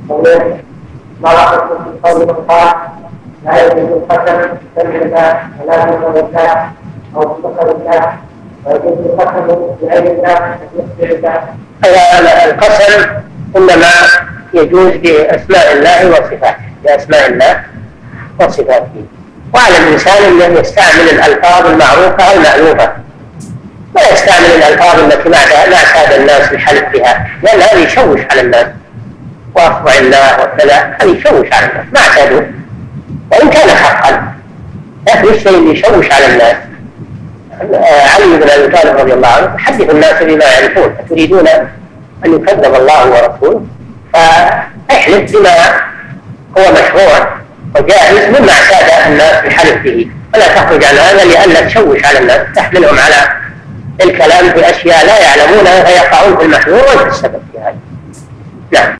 قوله ما رأيت في قول من قال لا يجوز القسم بالله ولا بالله أو بصفة الله ويجوز القسم بغير الله وبصفة الله. القسم إنما يجوز بأسماء الله وصفاته، بأسماء الله وصفاته. وعلى الإنسان أن يستعمل الألفاظ المعروفة أو المألوفة، ولا يستعمل الألفاظ التي ما اعتاد الناس الحلف بها، لأن هذا يشوش على الناس، وأصبع الله وكذا هذا يشوش على الناس ما اعتادوا، وإن كان حقا لكن الشيء اللي يشوش على الناس. علي بن أبي طالب رضي الله عنه حدث الناس بما يعرفون، تريدون أن يكذب الله ورسوله فاحلف بما هو مشروع وجائز مما اعتاد الناس الحلف به، ولا تخرج عن هذا لئلا تشوش على الناس، تحملهم على الكلام بأشياء لا يعلمونها فيقعون في المحذور وانت السبب في هذا. نعم.